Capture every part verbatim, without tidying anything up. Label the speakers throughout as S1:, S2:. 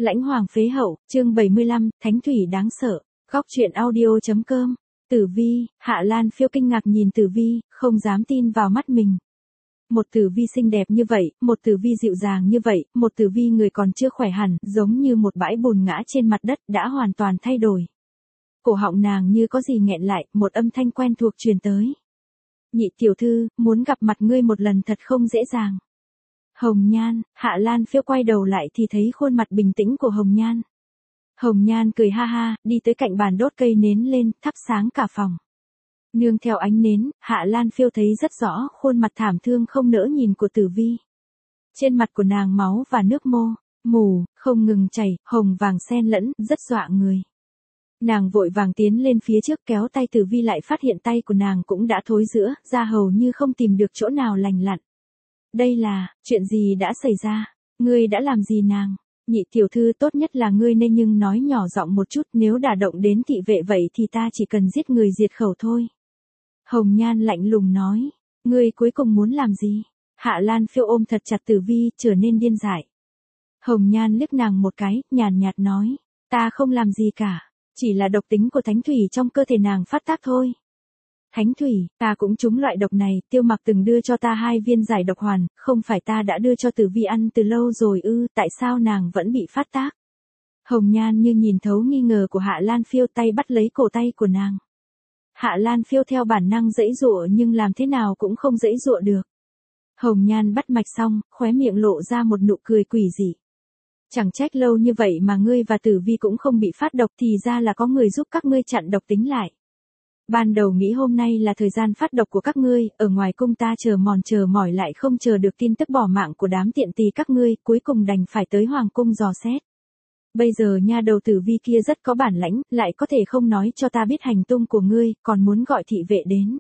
S1: Lãnh hoàng phế hậu, chương bảy mươi lăm, Thánh thủy đáng sợ. Góc truyện audio chấm com. Tử Vi, Hạ Lan Phiêu kinh ngạc nhìn Tử Vi, không dám tin vào mắt mình. Một Tử Vi xinh đẹp như vậy, một Tử Vi dịu dàng như vậy, một Tử Vi người còn chưa khỏe hẳn, giống như một bãi bùn ngã trên mặt đất đã hoàn toàn thay đổi. Cổ họng nàng như có gì nghẹn lại, một âm thanh quen thuộc truyền tới. Nhị tiểu thư, muốn gặp mặt ngươi một lần thật không dễ dàng. Hồng Nhan, Hạ Lan Phiêu quay đầu lại thì thấy khuôn mặt bình tĩnh của Hồng Nhan. Hồng Nhan cười ha ha, đi tới cạnh bàn đốt cây nến lên, thắp sáng cả phòng. Nương theo ánh nến, Hạ Lan Phiêu thấy rất rõ khuôn mặt thảm thương không nỡ nhìn của Tử Vi. Trên mặt của nàng máu và nước mô, mù, không ngừng chảy, hồng vàng xen lẫn, rất dọa người. Nàng vội vàng tiến lên phía trước kéo tay Tử Vi lại phát hiện tay của nàng cũng đã thối rữa, da hầu như không tìm được chỗ nào lành lặn. Đây là, chuyện gì đã xảy ra? Ngươi đã làm gì nàng? Nhị tiểu thư tốt nhất là ngươi nên nhưng nói nhỏ giọng một chút, nếu đả động đến thị vệ vậy thì ta chỉ cần giết người diệt khẩu thôi. Hồng Nhan lạnh lùng nói, ngươi cuối cùng muốn làm gì? Hạ Lan Phiêu ôm thật chặt Tử Vi, trở nên điên dại. Hồng Nhan liếc nàng một cái, nhàn nhạt nói, ta không làm gì cả, chỉ là độc tính của thánh thủy trong cơ thể nàng phát tác thôi. Thánh thủy, ta cũng trúng loại độc này, Tiêu Mặc từng đưa cho ta hai viên giải độc hoàn, không phải ta đã đưa cho Tử Vi ăn từ lâu rồi ư, tại sao nàng vẫn bị phát tác? Hồng Nhan như nhìn thấu nghi ngờ của Hạ Lan Phiêu, tay bắt lấy cổ tay của nàng. Hạ Lan Phiêu theo bản năng giãy giụa nhưng làm thế nào cũng không giãy giụa được. Hồng Nhan bắt mạch xong, khóe miệng lộ ra một nụ cười quỷ dị. Chẳng trách lâu như vậy mà ngươi và Tử Vi cũng không bị phát độc, thì ra là có người giúp các ngươi chặn độc tính lại. Ban đầu nghĩ hôm nay là thời gian phát độc của các ngươi, ở ngoài cung ta chờ mòn chờ mỏi lại không chờ được tin tức bỏ mạng của đám tiện tỳ các ngươi, cuối cùng đành phải tới hoàng cung dò xét. Bây giờ nha đầu Tử Vi kia rất có bản lãnh, lại có thể không nói cho ta biết hành tung của ngươi, còn muốn gọi thị vệ đến.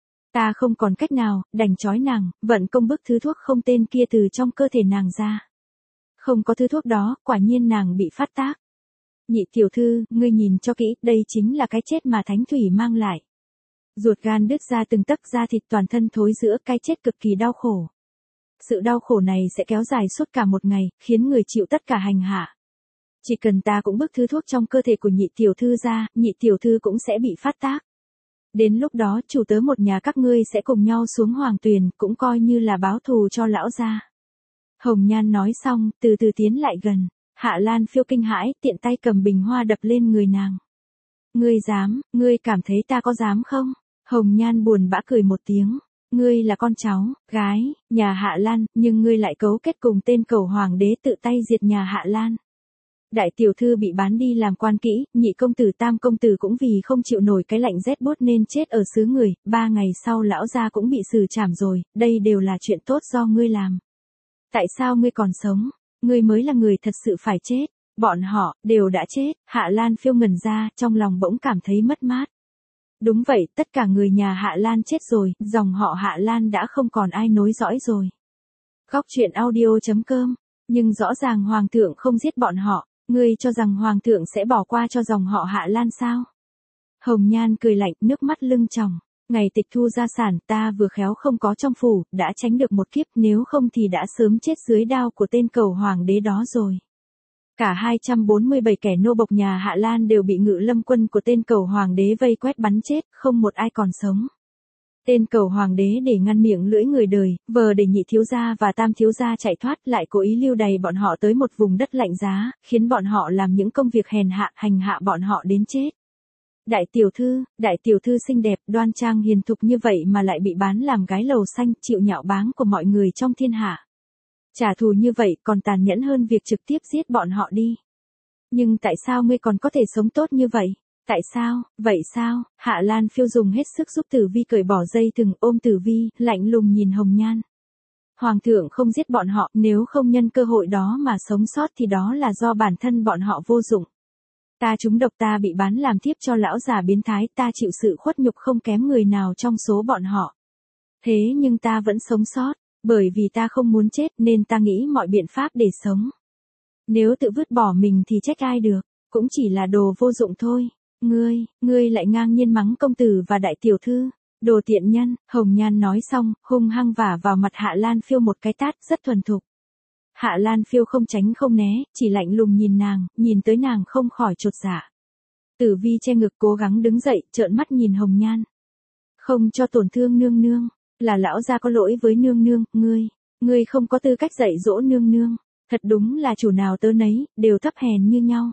S1: Ta không còn cách nào, đành trói nàng, vận công bức thứ thuốc không tên kia từ trong cơ thể nàng ra. Không có thứ thuốc đó, quả nhiên nàng bị phát tác. Nhị tiểu thư, ngươi nhìn cho kỹ, đây chính là cái chết mà thánh thủy mang lại. Ruột gan đứt ra từng tấc, da thịt toàn thân thối rữa, cái chết cực kỳ đau khổ. Sự đau khổ này sẽ kéo dài suốt cả một ngày, khiến người chịu tất cả hành hạ. Chỉ cần ta cũng bức thứ thuốc trong cơ thể của nhị tiểu thư ra, nhị tiểu thư cũng sẽ bị phát tác. Đến lúc đó chủ tớ một nhà các ngươi sẽ cùng nhau xuống hoàng tuyền, cũng coi như là báo thù cho lão gia. Hồng Nhan nói xong, từ từ tiến lại gần. Hạ Lan Phiêu kinh hãi, tiện tay cầm bình hoa đập lên người nàng. Ngươi dám, ngươi cảm thấy ta có dám không? Hồng Nhan buồn bã cười một tiếng. Ngươi là con cháu, gái, nhà Hạ Lan, nhưng ngươi lại cấu kết cùng tên cẩu hoàng đế tự tay diệt nhà Hạ Lan. Đại tiểu thư bị bán đi làm quan kỹ, nhị công tử tam công tử cũng vì không chịu nổi cái lạnh rét buốt nên chết ở xứ người, ba ngày sau lão gia cũng bị xử trảm rồi, đây đều là chuyện tốt do ngươi làm. Tại sao ngươi còn sống? Ngươi mới là người thật sự phải chết, bọn họ, đều đã chết. Hạ Lan Phiêu ngẩn ra, trong lòng bỗng cảm thấy mất mát. Đúng vậy, tất cả người nhà Hạ Lan chết rồi, dòng họ Hạ Lan đã không còn ai nối dõi rồi. Góc truyện audio chấm com, nhưng rõ ràng Hoàng thượng không giết bọn họ, ngươi cho rằng Hoàng thượng sẽ bỏ qua cho dòng họ Hạ Lan sao? Hồng Nhan cười lạnh, nước mắt lưng tròng. Ngày tịch thu gia sản ta vừa khéo không có trong phủ, đã tránh được một kiếp, nếu không thì đã sớm chết dưới đao của tên cẩu hoàng đế đó rồi. Cả hai trăm bốn mươi bảy kẻ nô bộc nhà Hạ Lan đều bị ngự lâm quân của tên cẩu hoàng đế vây quét bắn chết, không một ai còn sống. Tên cẩu hoàng đế để ngăn miệng lưỡi người đời, vờ để nhị thiếu gia và tam thiếu gia chạy thoát, lại cố ý lưu đày bọn họ tới một vùng đất lạnh giá, khiến bọn họ làm những công việc hèn hạ, hành hạ bọn họ đến chết. Đại tiểu thư, đại tiểu thư xinh đẹp, đoan trang hiền thục như vậy mà lại bị bán làm gái lầu xanh, chịu nhạo báng của mọi người trong thiên hạ. Trả thù như vậy còn tàn nhẫn hơn việc trực tiếp giết bọn họ đi. Nhưng tại sao ngươi còn có thể sống tốt như vậy? Tại sao, vậy sao? Hạ Lan Phiêu dùng hết sức giúp Tử Vi cởi bỏ dây thừng, ôm Tử Vi, lạnh lùng nhìn Hồng Nhan. Hoàng thượng không giết bọn họ, nếu không nhân cơ hội đó mà sống sót thì đó là do bản thân bọn họ vô dụng. Ta trúng độc, ta bị bán làm thiếp cho lão già biến thái, ta chịu sự khuất nhục không kém người nào trong số bọn họ. Thế nhưng ta vẫn sống sót, bởi vì ta không muốn chết nên ta nghĩ mọi biện pháp để sống. Nếu tự vứt bỏ mình thì trách ai được, cũng chỉ là đồ vô dụng thôi. Ngươi, ngươi lại ngang nhiên mắng công tử và đại tiểu thư, đồ tiện nhân. Hồng Nhan nói xong, hung hăng vả vào mặt Hạ Lan Phiêu một cái tát rất thuần thục. Hạ Lan Phiêu không tránh không né, chỉ lạnh lùng nhìn nàng, nhìn tới nàng không khỏi chột dạ. Tử Vi che ngực cố gắng đứng dậy, trợn mắt nhìn Hồng Nhan. Không cho tổn thương nương nương, là lão gia có lỗi với nương nương, ngươi, ngươi không có tư cách dạy dỗ nương nương, thật đúng là chủ nào tớ nấy, đều thấp hèn như nhau.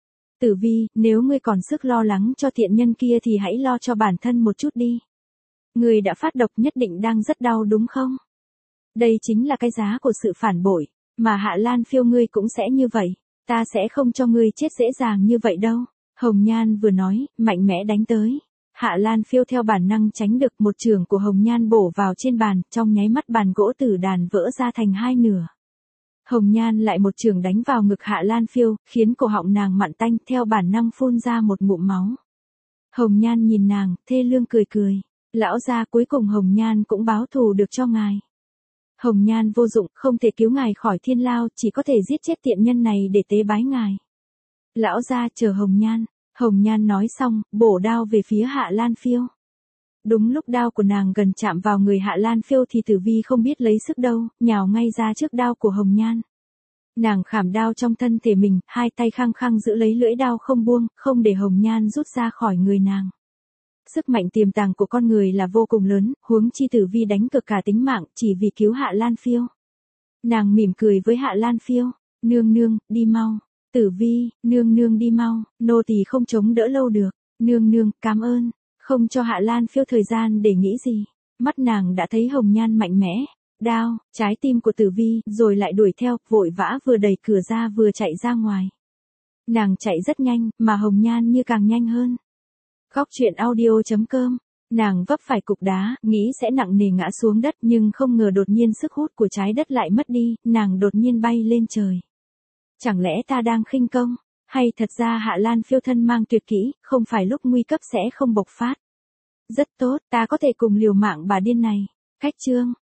S1: Tử Vi, nếu ngươi còn sức lo lắng cho tiện nhân kia thì hãy lo cho bản thân một chút đi. Ngươi đã phát độc nhất định đang rất đau đúng không? Đây chính là cái giá của sự phản bội, mà Hạ Lan Phiêu ngươi cũng sẽ như vậy, ta sẽ không cho ngươi chết dễ dàng như vậy đâu. Hồng Nhan vừa nói, mạnh mẽ đánh tới. Hạ Lan Phiêu theo bản năng tránh được, một chưởng của Hồng Nhan bổ vào trên bàn, trong nháy mắt bàn gỗ tử đàn vỡ ra thành hai nửa. Hồng Nhan lại một chưởng đánh vào ngực Hạ Lan Phiêu, khiến cổ họng nàng mặn tanh, theo bản năng phun ra một ngụm máu. Hồng Nhan nhìn nàng, thê lương cười cười. Lão gia, cuối cùng Hồng Nhan cũng báo thù được cho ngài. Hồng Nhan vô dụng, không thể cứu ngài khỏi thiên lao, chỉ có thể giết chết tiện nhân này để tế bái ngài. Lão gia, chờ Hồng Nhan. Hồng Nhan nói xong, bổ đao về phía Hạ Lan Phiêu. Đúng lúc đao của nàng gần chạm vào người Hạ Lan Phiêu thì Tử Vi không biết lấy sức đâu, nhào ngay ra trước đao của Hồng Nhan. Nàng khảm đao trong thân thể mình, hai tay khăng khăng giữ lấy lưỡi đao không buông, không để Hồng Nhan rút ra khỏi người nàng. Sức mạnh tiềm tàng của con người là vô cùng lớn, huống chi Tử Vi đánh cược cả tính mạng, chỉ vì cứu Hạ Lan Phiêu. Nàng mỉm cười với Hạ Lan Phiêu, nương nương, đi mau. Tử Vi, nương nương đi mau, nô tỳ không chống đỡ lâu được, nương nương, cảm ơn, không cho Hạ Lan Phiêu thời gian để nghĩ gì. Mắt nàng đã thấy Hồng Nhan mạnh mẽ, đao, trái tim của Tử Vi, rồi lại đuổi theo, vội vã vừa đẩy cửa ra vừa chạy ra ngoài. Nàng chạy rất nhanh, mà Hồng Nhan như càng nhanh hơn. Góc truyện audio chấm com, nàng vấp phải cục đá, nghĩ sẽ nặng nề ngã xuống đất nhưng không ngờ đột nhiên sức hút của trái đất lại mất đi, nàng đột nhiên bay lên trời. Chẳng lẽ ta đang khinh công, hay thật ra Hạ Lan Phiêu thân mang tuyệt kỹ, không phải lúc nguy cấp sẽ không bộc phát. Rất tốt, ta có thể cùng liều mạng bà điên này. Cách chương